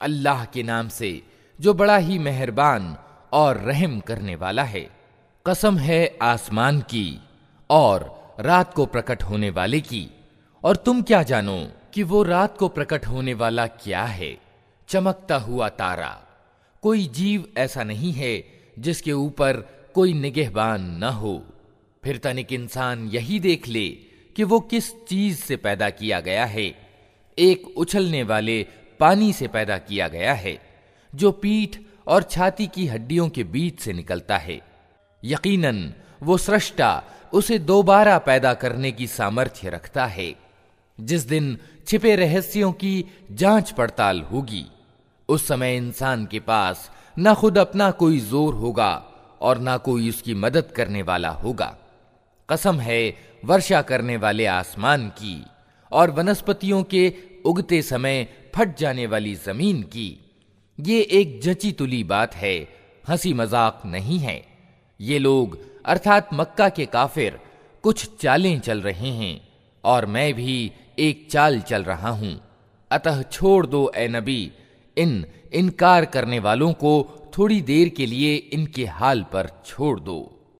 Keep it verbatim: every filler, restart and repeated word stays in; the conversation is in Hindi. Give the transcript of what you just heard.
अल्लाह के नाम से जो बड़ा ही मेहरबान और रहम करने वाला है। कसम है आसमान की और रात को प्रकट होने वाले की, और तुम क्या जानो कि वो रात को प्रकट होने वाला क्या है? चमकता हुआ तारा। कोई जीव ऐसा नहीं है जिसके ऊपर कोई निगहबान न हो। फिर तनिक इंसान यही देख ले कि वो किस चीज से पैदा किया गया है। एक उछलने वाले पानी से पैदा किया गया है जो पीठ और छाती की हड्डियों के बीच से निकलता है। यकीनन वो सृष्टा उसे दोबारा पैदा करने की सामर्थ्य रखता है। जिस दिन छिपे रहस्यों की जांच पड़ताल होगी, उस समय इंसान के पास ना खुद अपना कोई जोर होगा और ना कोई उसकी मदद करने वाला होगा। कसम है वर्षा करने वाले आसमान की और वनस्पतियों के उगते समय फट जाने वाली जमीन की। ये एक जची तुली बात है, हंसी मजाक नहीं है। ये लोग अर्थात मक्का के काफिर कुछ चालें चल रहे हैं और मैं भी एक चाल चल रहा हूं। अतः छोड़ दो ए नबी इन इनकार करने वालों को, थोड़ी देर के लिए इनके हाल पर छोड़ दो।